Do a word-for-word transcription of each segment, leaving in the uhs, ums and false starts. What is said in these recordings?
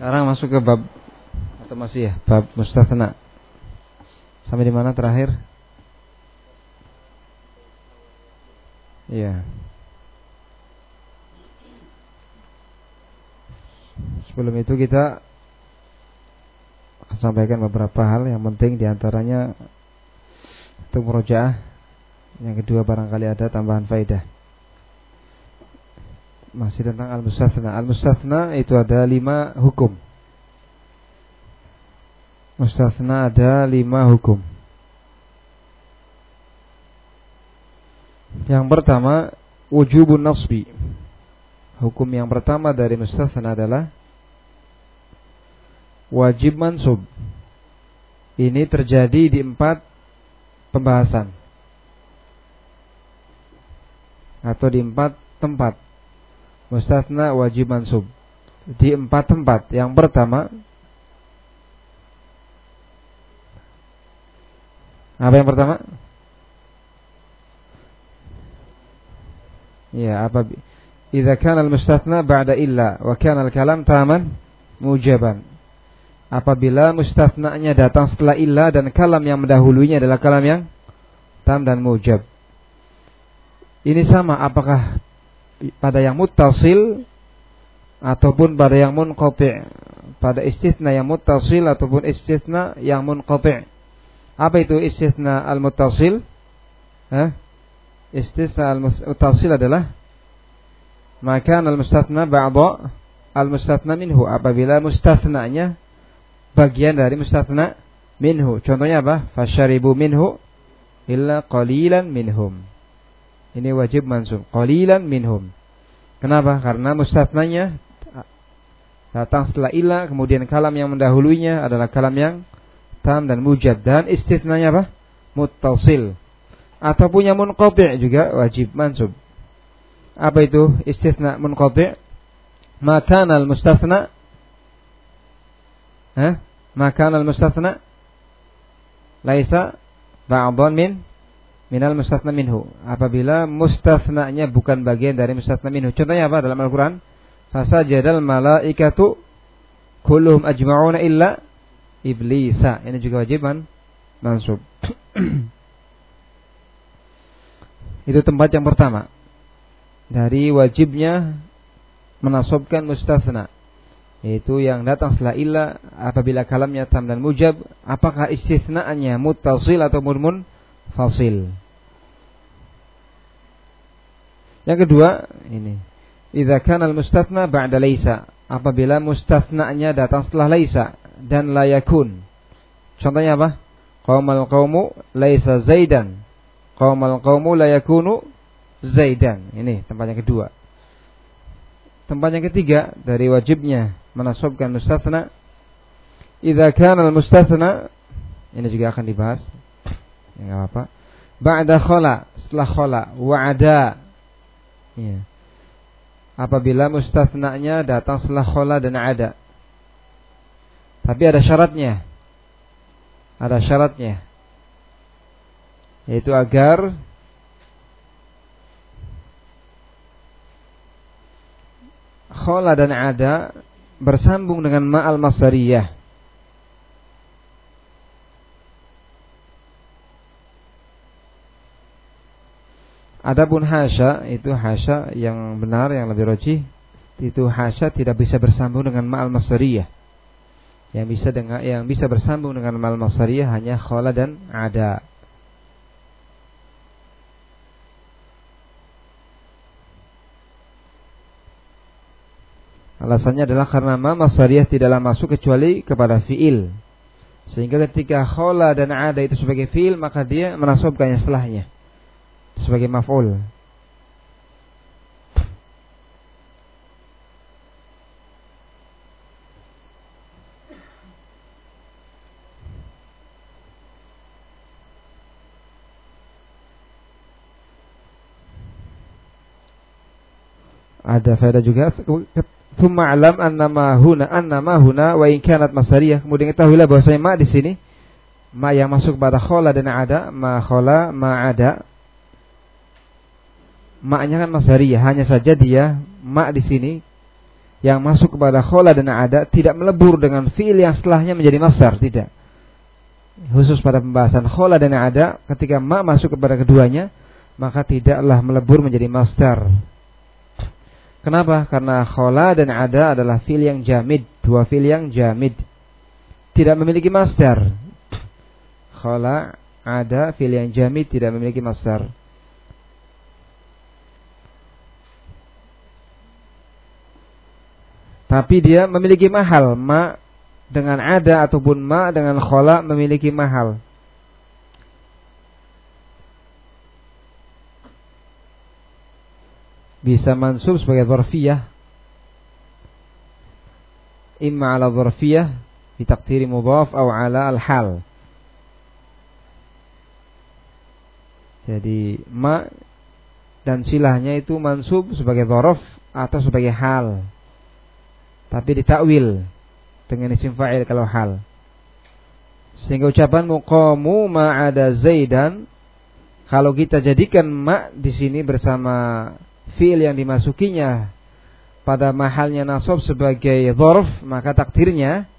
Sekarang masuk ke bab atau masih ya bab mustatsna. Sampai di mana terakhir? Iya. Sebelum itu kita akan sampaikan beberapa hal yang penting, diantaranya untuk murojaah. Yang kedua barangkali ada tambahan faedah. Masih tentang al-mustatsna. Al-mustatsna itu ada lima hukum. Mustatsna ada lima hukum. Yang pertama, wujubun nasbi. Hukum yang pertama dari mustatsna adalah wajib mansub. Ini terjadi di empat pembahasan atau di empat tempat. Mustatsna wajib mansub di empat tempat. Yang pertama, apa yang pertama? Ya, apa? Idza kana al-mustatsna ba'da illa wa kana al-kalam taman mujaban. Apabila mustatsnanya datang setelah illa dan kalam yang mendahulunya adalah kalam yang tam dan mujab. Ini sama apakah pada yang muttasil ataupun pada yang munqati', pada istitsna yang muttasil ataupun istitsna yang munqati'. Apa itu istitsna al-muttasil? Hah? Istitsna al-muttasil adalah maka al-mustatsna ba'da al-mustatsna minhu, apabila mustatsnanya bagian dari mustatsna minhu. Contohnya apa? Fasyaribu minhu illa qalilan minhum. Ini wajib mansub, qalilan minhum. Kenapa? Karena mustatsnanya datang setelah illa, kemudian kalam yang mendahulunya adalah kalam yang tam dan mujab, dan istitsnanya apa? Muttasil. Ataupun yang munqati' juga wajib mansub. Apa itu istitsna munqati'? Maka al-mustatsna ha? Maka al-mustatsna laisa ba'dhan min minal mustatsna minhu. Apabila mustatsnanya bukan bagian dari mustatsna minhu. Contohnya apa dalam Al-Qur'an? Fasajadal malaikatu kulluhum ajma'una illa iblisa. Ini juga wajiban mansub. Itu tempat yang pertama dari wajibnya menasabkan mustatsna, yaitu yang datang setelah illa apabila kalamnya tam dan mujab, apakah istitsnaannya muttasil atau munfasil. Yang kedua ini, idza kana al-mustatsna ba'da laisa, apabila mustatsnanya datang setelah laisa dan la yakun. Contohnya apa? Qaumal qaumu laisa zaidan, qaumal qaumu la yakunu zaidan. Ini tempat yang kedua. Tempat yang ketiga dari wajibnya menasabkan mustatsna, idza kana al-mustatsna, ini juga akan dibahas. Ya, enggak apa-apa. Ba'da khala, setelah khala, wa'ada. Ya. Apabila mustatsnanya datang setelah khala dan ada. Tapi ada syaratnya. Ada syaratnya. Yaitu agar khala dan ada bersambung dengan ma'al masdariyah. Adapun hasya, itu hasya yang benar, yang lebih rajih, itu hasya tidak bisa bersambung dengan ma'al masdariyah. Yang bisa dengan yang bisa bersambung dengan ma'al masdariyah hanya khala dan ada. Alasannya adalah karena ma masdariyah tidaklah masuk kecuali kepada fiil. Sehingga ketika khala dan ada itu sebagai fiil, maka dia menasabkannya setelahnya sebagai maf'ul. Ada faedah juga. Tsumma alam annama huna annama huna wa in kanat masdariyah. Kemudian ketahuilah bahwasanya ma di sini, ma yang masuk pada khala dan ada, ma khala ma ada, ma-nya kan masdariyah, hanya saja dia ma di sini yang masuk kepada khala dan ada tidak melebur dengan fi'il yang setelahnya menjadi masdar, tidak. Khusus pada pembahasan khala dan ada, ketika ma masuk kepada keduanya, maka tidaklah melebur menjadi masdar. Kenapa? Karena khala dan ada adalah fi'il yang jamid, dua fi'il yang jamid, tidak memiliki masdar. Khala, ada, fi'il yang jamid tidak memiliki masdar. Tapi dia memiliki mahal. Ma dengan ada ataupun ma dengan khala memiliki mahal. Bisa mansub sebagai dzarfiyah, imma ala dzarfiyah bi taqdiri mudhaf atau ala al-hal. Jadi ma dan silahnya itu mansub sebagai dzaraf atau sebagai hal, tapi ditakwil dengan isim fa'il kalau hal. Sehingga ucapan muqamu ma'ada zaidan, kalau kita jadikan ma di sini bersama fi'il yang dimasukinya pada mahalnya nasab sebagai dzarf, maka takdirnya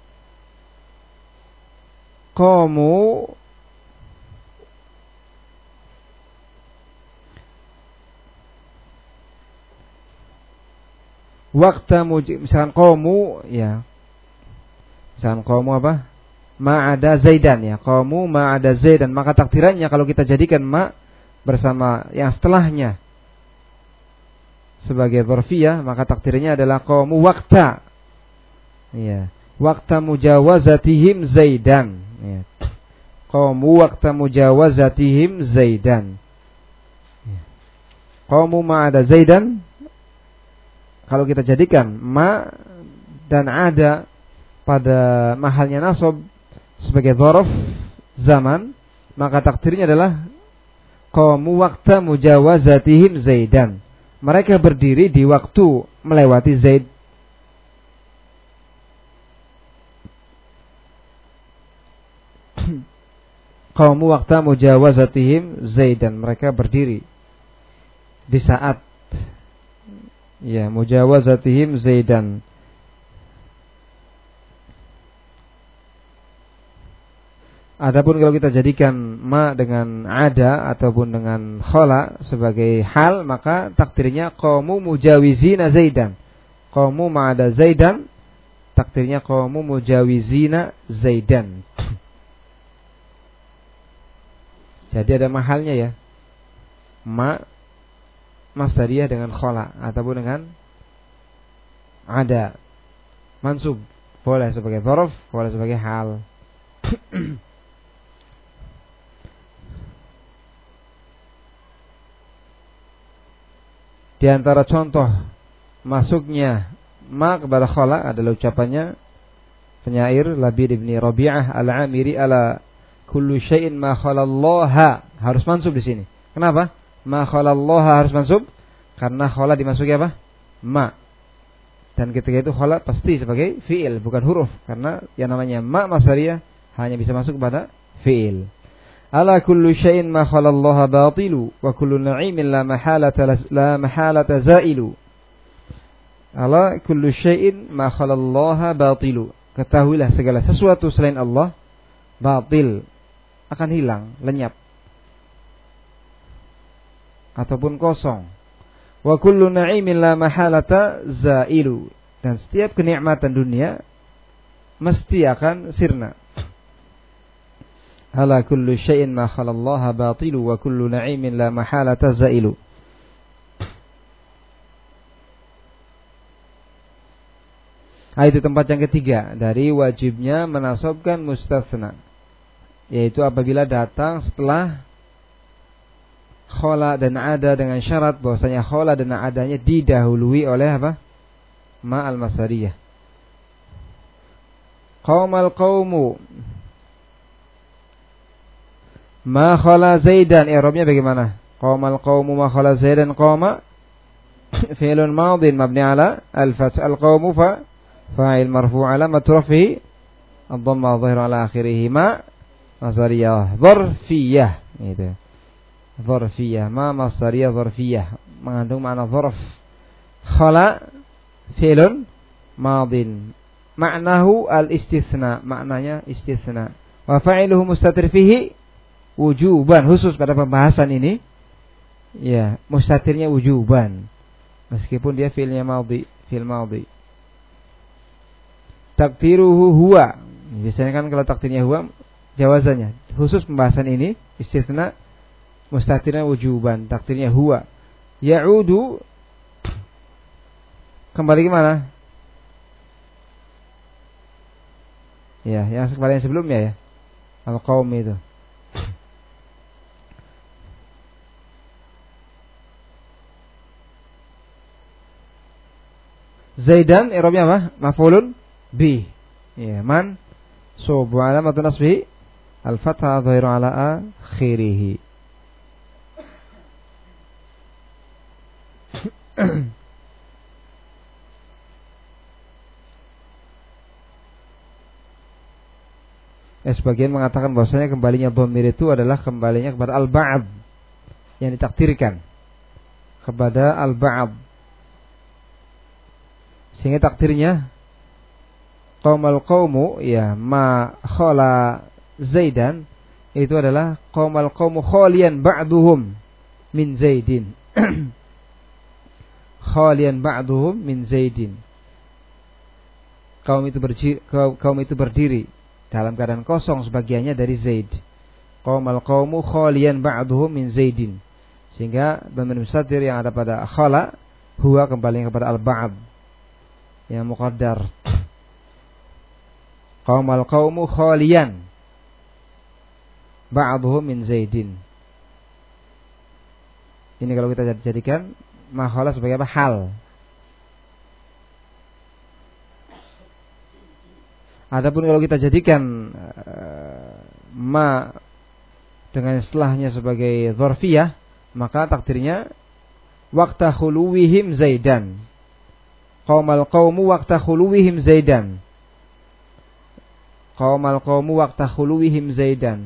qamu waktu muj- misalkan qamu ya. Misalkan qamu apa? Ma'ada zaidan ya. Qamu ma'ada zaidan, maka takdirannya kalau kita jadikan ma bersama yang setelahnya sebagai dzarfiyah, maka takdirnya adalah qamu waqta. Ya. Waqta mujawazatihim zaidan. Ya. Qamu waqta mujawazatihim zaidan. Ya. Qamu ma'ada zaidan, kalau kita jadikan ma dan ada pada mahalnya nasab sebagai dzaraf zaman, maka takdirnya adalah qamu waqta mujawazatihim zaidan. Mereka berdiri di waktu melewati Zaid. Qamu waqta mujawazatihim zaidan. Mereka berdiri di saat ya mujawazatihim zaidan. Adapun kalau kita jadikan ma dengan ada ataupun dengan khala sebagai hal, maka takdirnya qamu mujawizina zaidan. Qamu ma'ada zaidan, takdirnya qamu mujawizina zaidan. Jadi ada mahalnya ya. Ma masdariyah dengan khala ataupun dengan ada. Mansub boleh sebagai dzaraf, boleh sebagai hal. Di antara contoh masuknya ma kepada khala adalah ucapannya penyair Labid ibn Rabi'ah al-Amiri, ala kullu syai'in ma khalallaha, harus mansub di sini. Kenapa? Ma khalallaha harus mansub karena khala dimasuki apa? Ma. Dan ketika itu khala pasti sebagai fi'il, bukan huruf, karena yang namanya ma masdariyah hanya bisa masuk kepada fi'il. Ala kullu syai'in ma khalallaha batilu wa kullu na'imin la mahalata la mahalata zailu. Ala kullu syai'in ma khalallaha batilu. Ketahuilah segala sesuatu selain Allah batil, akan hilang, lenyap ataupun kosong. Wa kullu na'imin la mahalata zailu. Dan setiap kenikmatan dunia mesti akan sirna. Ala kullu syai'in ma khalallaha batilu wa kullu na'imin la mahalata zailu. Ah, itu tempat yang ketiga dari wajibnya menasabkan mustatsna, yaitu apabila datang setelah khala dan ada dengan syarat bahwasanya khala dan adanya didahului oleh apa? Ma al-masdariyah. Qaumal qaumu ma khala zaidan, i'rabnya bagaimana? Qaumal qaumu ma khala zaidan, qama fi'lun madin mabni ala al-fath, al-qaumu fa fa'il marfu' alamat rafihi ad-dhamma adh-dhahir ala akhirih, ma masdariyah dzarfiyah, itu dzarfiyah, ma masdariyah dzarfiyah, mengandung makna dzarf. Khala fi'lun madin. Ma'nahu al-istitsna, maknanya istitsna. Wa fa'iluhu mustatir fihi wujuban, khusus pada pembahasan ini. Ya, mustatirnya wujuban. Meskipun dia fi'ilnya madhi, fi'il madhi. Takdiruhu huwa. Biasanya kan kalau takdirnya huwa jawazannya. Khusus pembahasan ini istitsna mustatirnya wujuban, takdirnya huwa. Ya'udu kembali ke mana? Ya, yang kembali yang sebelumnya ya. Al-qaum itu. Zaidan i'rabnya apa? Maf'ulun bi. Ya, man sub wa alamatu nasbihi al-fathah dhahiru ala akhirih. Ya, sebagian mengatakan bahwasanya kembalinya dhamir itu adalah kembalinya kepada al-ba'd yang ditakdirkan, kepada al-ba'd, sehingga takdirnya qaumal qaumu ya ma khala Zaidan itu adalah qaumal qaumu khalian ba'duhum min Zaidin. Khalian ba'duhum min Zaidin. Kaum itu berdiri, kaum itu berdiri dalam keadaan kosong sebagiannya dari Zaid. Qaumal qaumu khalian ba'duhum min Zaidin. Sehingga dhamir mustatir yang ada pada khala huwa kembali kepada al-ba'd yang muqaddar. Qaumal qaumu khalian ba'duhum min Zaidin. Ini kalau kita jadikan ma khala sebagai apa? Hal. Adapun kalau kita jadikan uh, ma dengan setelahnya sebagai dzarfiyah, maka takdirnya waqta khuluwihim Zaidan. Qaumal qaumu waqta khuluwihim Zaidan. Qaumal qaumu waqta khuluwihim Zaidan.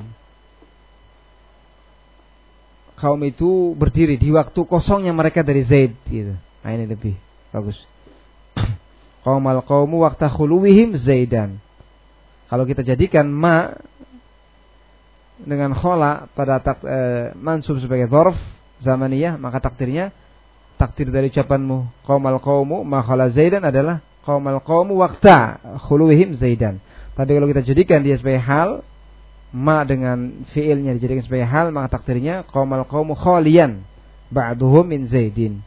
Kaum itu berdiri di waktu kosongnya mereka dari Zaid gitu. Nah, ini lebih bagus. Qaumal qaumu waqta khuluwihim Zaidan. Kalau kita jadikan ma dengan khala pada tak, e, mansub sebagai dzarf zamaniyah, maka takdirnya takdir dari ucapanmu qaumal qaumu ma khala Zaidan adalah qaumal qaumu waqta khuluwihim Zaidan. Tapi kalau kita jadikan dia sebagai hal, ma dengan fiilnya dijadikan sebagai hal, maka takdirnya qaumal qaumu khalian ba'duhum min Zaidin.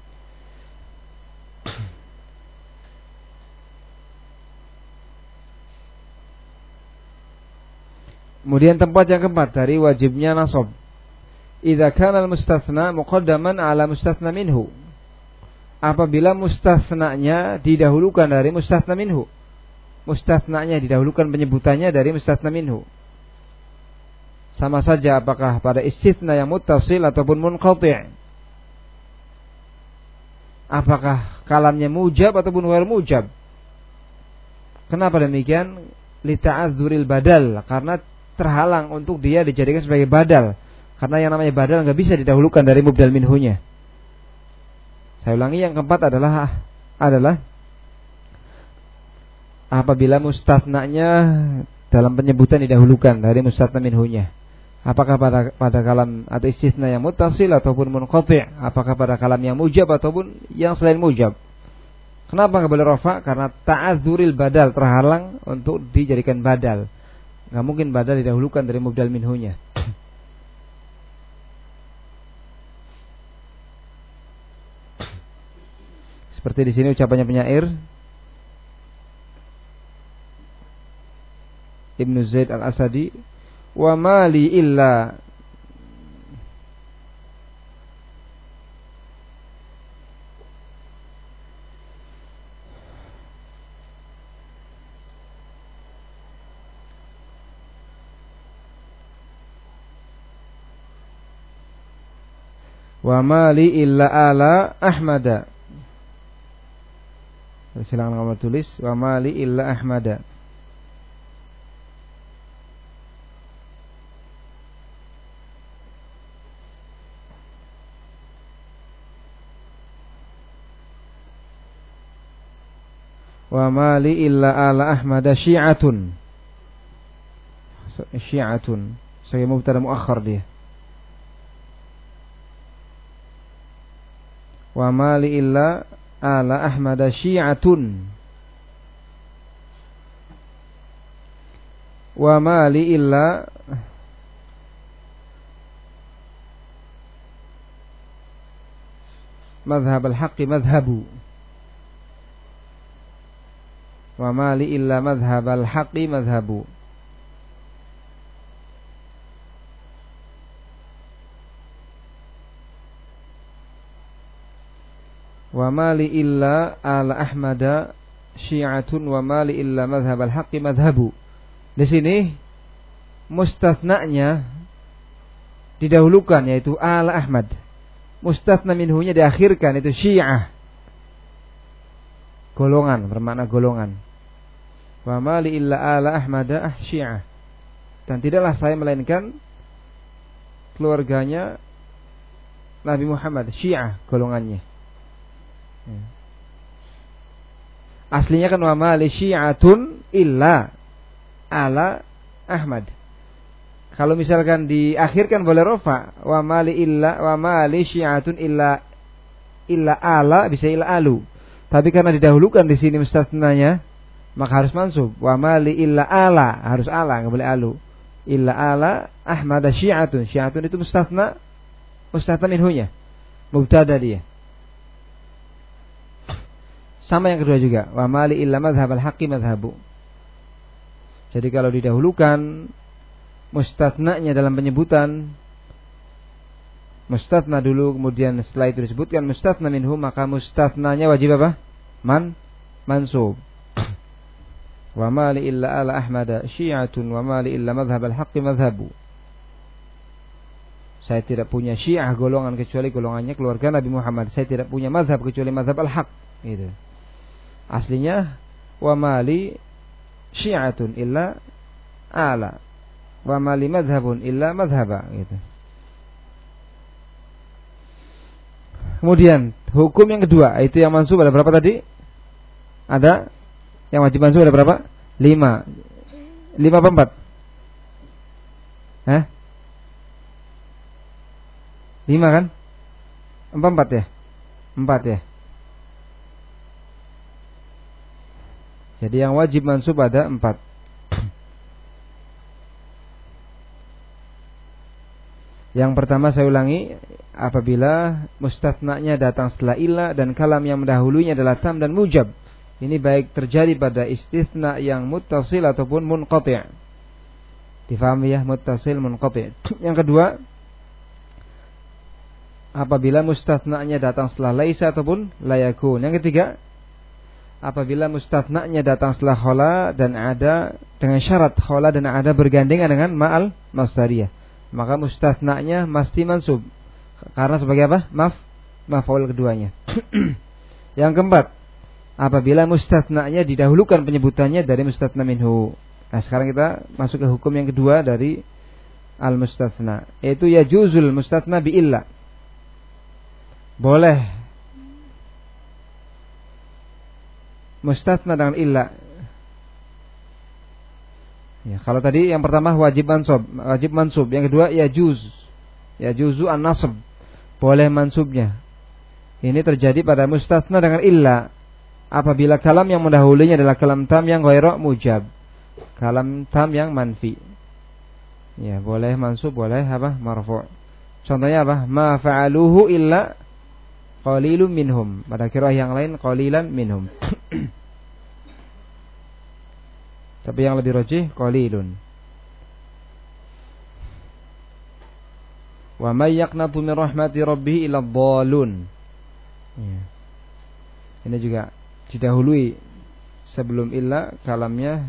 Kemudian tempat yang keempat dari wajibnya nasab. Idza kana al-mustatsna muqaddaman ala mustatsna minhu. Apabila mustatsnanya didahulukan dari mustatsna minhu. Mustatsnanya didahulukan penyebutannya dari mustatsna minhu. Sama saja apakah pada istitsna yang muttasil ataupun munqati'. Apakah kalamnya mujab ataupun ghair mujab. Kenapa demikian? Li ta'adzuril badal, karena terhalang untuk dia dijadikan sebagai badal. Karena yang namanya badal enggak bisa didahulukan dari mubdal minhunya. Saya ulangi, yang keempat adalah adalah apabila mustatnanya dalam penyebutan didahulukan dari mustatna minhunya. Apakah pada pada kalam atau istitsna yang muttasil ataupun munqati', apakah pada kalam yang mujab ataupun yang selain mujab. Kenapa enggak boleh rafa? Karena ta'adzuril badal, terhalang untuk dijadikan badal. Enggak mungkin badal didahulukan dari mubdal minhunya. Seperti di sini ucapannya penyair Ibnu Zaid Al-Asadi, wa mali illa wa mali illa ala Ahmada. Silakan kamu tulis wa mali illa Ahmada. Wa mali illa ala Ahmad syi'atun. Syi'atun sebagai mubtada muakhar dia. Wa mali illa ala Ahmad syi'atun. Wa mali illa madhhab al-haqqi madhhabu. Wa mali illa madhhab al-haqqi madhhabu. Wa mali illa ala Ahmada syi'atun wa mali illa madhhab al-haqqi madhhabu. Di sini mustathna'nya didahulukan yaitu ala Ahmad. Mustathna minhunya diakhirkan itu syiah. Golongan, bermakna golongan. Wa mali illa ala Ahmada syiah. Dan tidaklah saya melainkan keluarganya Nabi Muhammad, syiah golongannya. Aslinya kan wa mali syi'atun illa ala Ahmad. Kalau misalkan diakhirkan boleh rofa, wa mali illa wa mali syi'atun illa illa ala bisa illa alu. Tapi karena didahulukan di sini mustathnanya, maka harus mansub. Wa mali illa ala, harus ala, enggak boleh alu. Illa ala Ahmad syi'atun. Syi'atun itu mustathna, mustathna minhunya. Mubtada dia. Sama yang kedua juga, wa mali illa madhhab al-haqqi madhhabu. Jadi kalau didahulukan mustathna'nya dalam penyebutan, mustathna dulu, kemudian setelah itu disebutkan mustathna minhu, maka mustathna'nya wajib apa? Man mansub. Wa mali illa ala Ahmad syi'atun wa mali illa madhhab al-haqqi madhhabu. Saya tidak punya syiah golongan kecuali golongannya keluarga Nabi Muhammad. Saya tidak punya madhab kecuali madhab al-haq. Gitu. Aslinya wa mali syi'atun illa ala wa mali madhabun illa madhaba gitu. Kemudian hukum yang kedua, itu yang mansub ada berapa tadi? Ada yang wajib mansub ada berapa? Lima. Lima apa empat? Hah? Lima kan? Empat empat ya? Empat ya? Jadi yang wajib mansub ada empat. Yang pertama saya ulangi, apabila mustathna'nya datang setelah illa dan kalam yang mendahulunya adalah tam dan mujab. Ini baik terjadi pada istithna yang muttasil ataupun munqati'. Difahami ya, muttasil munqati'. Yang kedua, apabila mustathna'nya datang setelah laisa ataupun layakun. Yang ketiga, apabila mustathna'nya datang setelah khola dan ada dengan syarat khola dan ada bergandengan dengan ma'al masdariyah, maka mustathna'nya mesti mansub karena sebagai apa? Maf, maf'ul keduanya. Yang keempat, apabila mustathna'nya didahulukan penyebutannya dari mustathna minhu. Nah, sekarang kita masuk ke hukum yang kedua dari al-mustathna, yaitu yajuzul mustathna bi illa. Boleh mustathna dengan illa. Ya, kalau tadi yang pertama wajib mansub, wajib mansub. Yang kedua yajuz, yajuzu an-nasb, boleh mansubnya. Ini terjadi pada mustathna dengan illa apabila kalam yang mendahulunya adalah kalam tam yang ghairu mujab, kalam tam yang manfi. Ya, boleh mansub, boleh apa? Marfu'. Contohnya apa? Ma fa'aluhu illa qalilun minhum. Pada qiraah yang lain qalilan minhum. Tapi yang lebih rajih qalilun. Wa may yaqnatu min rahmati rabbih illa dhalun. Ya. Ini juga didahului sebelum illa kalamnya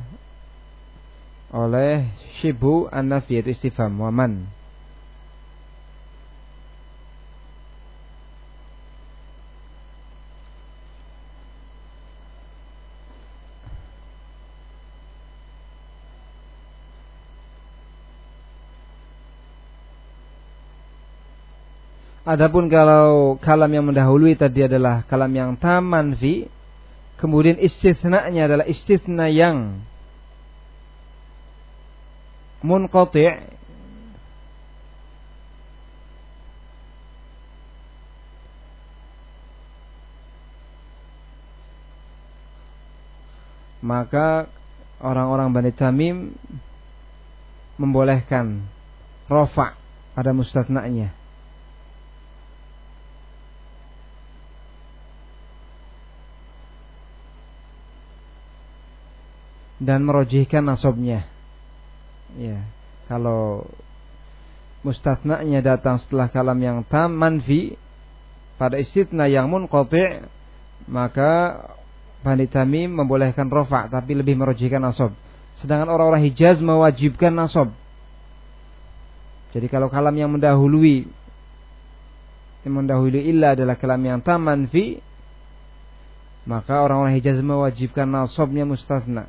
oleh syibhu an-nafi, yaitu istifham wa man. Adapun kalau kalam yang mendahului tadi adalah kalam yang tam manfi, kemudian istitsnanya adalah istitsna yang munqati', maka orang-orang Bani Tamim membolehkan rafa' pada mustatna'nya. Dan merojihkan nasabnya. Ya, kalau mustatna'nya datang setelah kalam yang tam manfi pada istitsna yang munqati', maka Bani Tamim membolehkan rafa' tapi lebih merojihkan nasab. Sedangkan orang-orang Hijaz mewajibkan nasab. Jadi kalau kalam yang mendahului yang mendahului illa adalah kalam yang tam manfi, maka orang-orang Hijaz mewajibkan nasabnya mustatsna.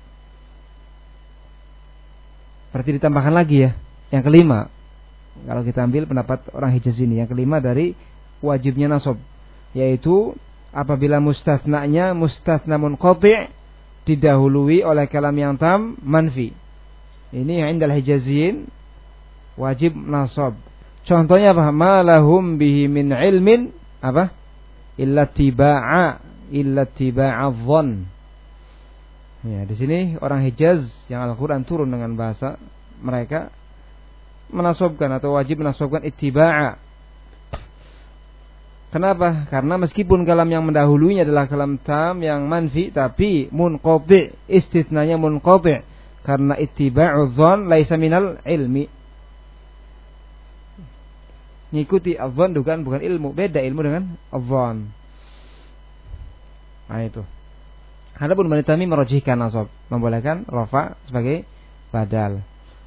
Berarti ditambahkan lagi ya, yang kelima. Kalau kita ambil pendapat orang Hijaz ini, yang kelima dari wajibnya nasab, yaitu apabila mustatsnanya mustatsna munqati' didahului oleh kalam yang tam manfi. Ini yang indal Hijaziyin wajib nasab. Contohnya apa? Ma lahum bihi min ilmin apa? Illa tiba'a illa tiba'a dhann. Ya, di sini orang Hijaz yang Al-Qur'an turun dengan bahasa mereka menasabkan atau wajib menasabkan ittiba'a. Kenapa? Karena meskipun kalam yang mendahulunya adalah kalam tam yang manfi, tapi munqati', istitsnanya munqati', karena ittiba'u dzan laisa minal ilmi. Ngikuti adzan bukan bukan ilmu, beda ilmu dengan adzan. Nah itu. Adapun Bani Tamim merojihkan nasab, membolehkan rafa sebagai badal.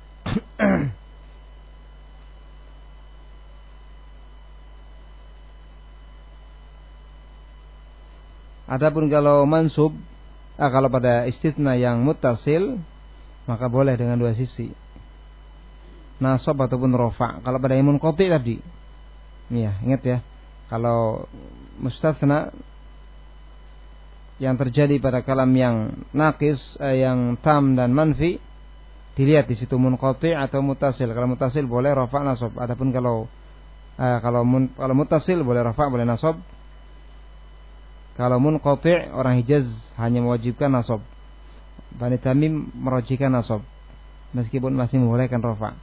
Adapun kalau mansub, ah, kalau pada istitsna yang muttasil, maka boleh dengan dua sisi, nasab ataupun rafa. Kalau pada yang munqati tadi, ya ingat ya, kalau mustatsna yang terjadi pada kalam yang naqis, eh, yang tam dan manfi, dilihat di situ munqati atau muttasil. Kalau muttasil boleh rafa nasab. Adapun kalau eh, kalau mun, kalau muttasil boleh rafa boleh nasab. Kalau munqati orang Hijaz hanya mewajibkan nasab. Bani Tamim merojihkan nasab meskipun masih membolehkan rafa.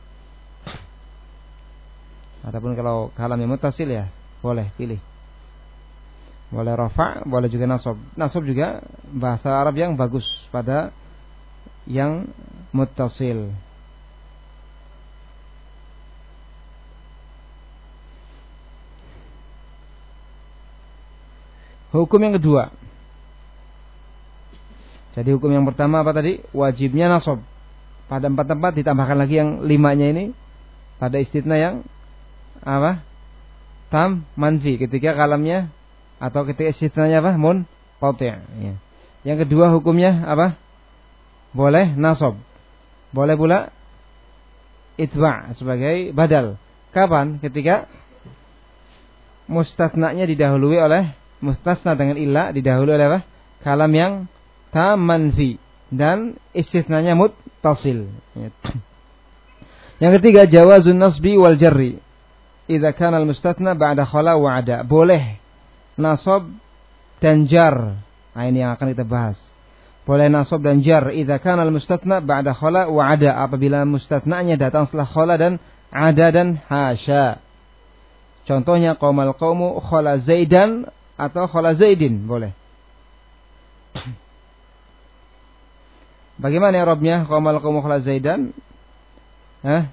Adapun kalau kalam yang muttasil ya boleh pilih. Boleh rafa, boleh juga nasab. Nasab juga bahasa Arab yang bagus pada yang muttasil. Hukum yang kedua. Jadi hukum yang pertama apa tadi? Wajibnya nasab. Pada empat tempat ditambahkan lagi yang limanya ini pada istitsna yang apa? Tam manfi, ketika kalamnya atau ketika istitsnanya apa? Munqati'. Ya. Yang kedua hukumnya apa? Boleh nasab. Boleh pula itba' sebagai badal. Kapan? Ketika mustatsnanya didahului oleh mustatsna dengan illa didahului oleh apa? Kalam yang tam manfi dan istitsnanya muttasil. Ya. Yang ketiga jawazun nasbi wal jarri. Idza kana al-mustatsna ba'da khala wa 'ada. Boleh nasab dan jar. Nah, ini yang akan kita bahas. Boleh nasab dan jar idza kana al-mustatsna ba'da khala wa 'ada, apabila mustatsnanya datang setelah khala dan 'ada dan hasya. Contohnya qaumal qaumu khala zaidan atau khala zaidin boleh. Bagaimana i'rabnya qaumal qaumu khala zaidan? Hah?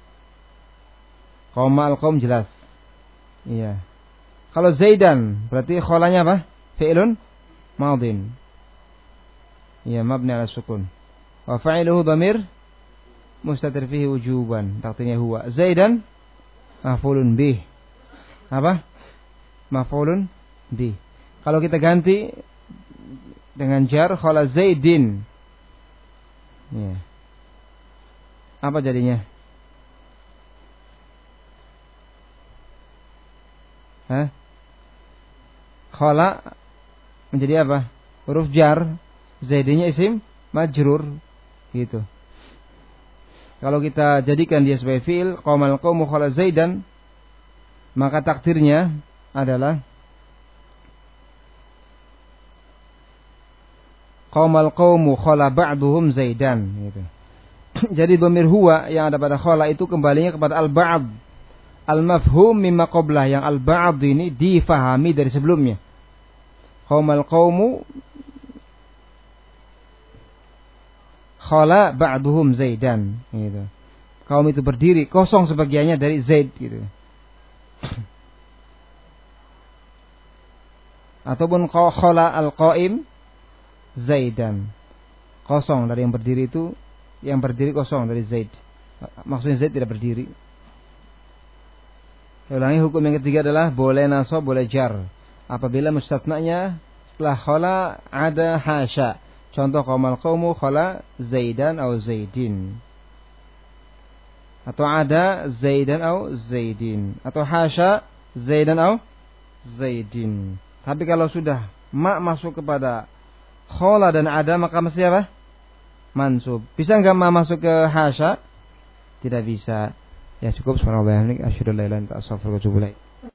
Qaumal qaum jelas. Iya. Kalau Zaidan berarti kholanya apa? Fi'lun madin. Ya, mabni ala sukun. Wa fa'iluhu dhamir mustatir fihi wujuban. Takdirnya huwa. Zaidan maf'ulun bih. Apa? Maf'ulun bih. Kalau kita ganti dengan jar khala Zaidin. Ya. Apa jadinya? Hah? Khala menjadi apa? huruf jar, Zaidnya isim majrur gitu. Kalau kita jadikan dia sebagai fi'il, qaumal qaumu khala Zaidan, maka takdirnya adalah qaumal qaumu khala ba'duhum Zaidan gitu. Jadi dhamir huwa yang ada pada khala itu kembalinya kepada al-ba'd. Al-mafhum mimma qablah, yang al-ba'd ini difahami dari sebelumnya. Qaumal qaumu khala ba'duhum Zaidan gitu. Kaum itu berdiri, kosong sebagiannya dari Zaid gitu. Ataupun khala al-qaim Zaidan. Kosong dari yang berdiri itu, yang berdiri kosong dari Zaid. Maksudnya Zaid tidak berdiri. Ulangi, hukum yang ketiga adalah boleh nasab, boleh jar apabila mustatnanya setelah khala ada hasya. Contoh qaumal qaumu khala Zaidan atau Zaidin. Atau ada Zaidan atau Zaidin. Atau hasya Zaidan atau Zaidin. Tapi kalau sudah ma masuk kepada khala dan ada, maka mesti apa? Mansub. Bisa enggak ma masuk ke hasya? Tidak bisa. Ya cukup, subhanallah, asyhadu an la ilaha illa anta astaghfiruka wa atubu ilaik.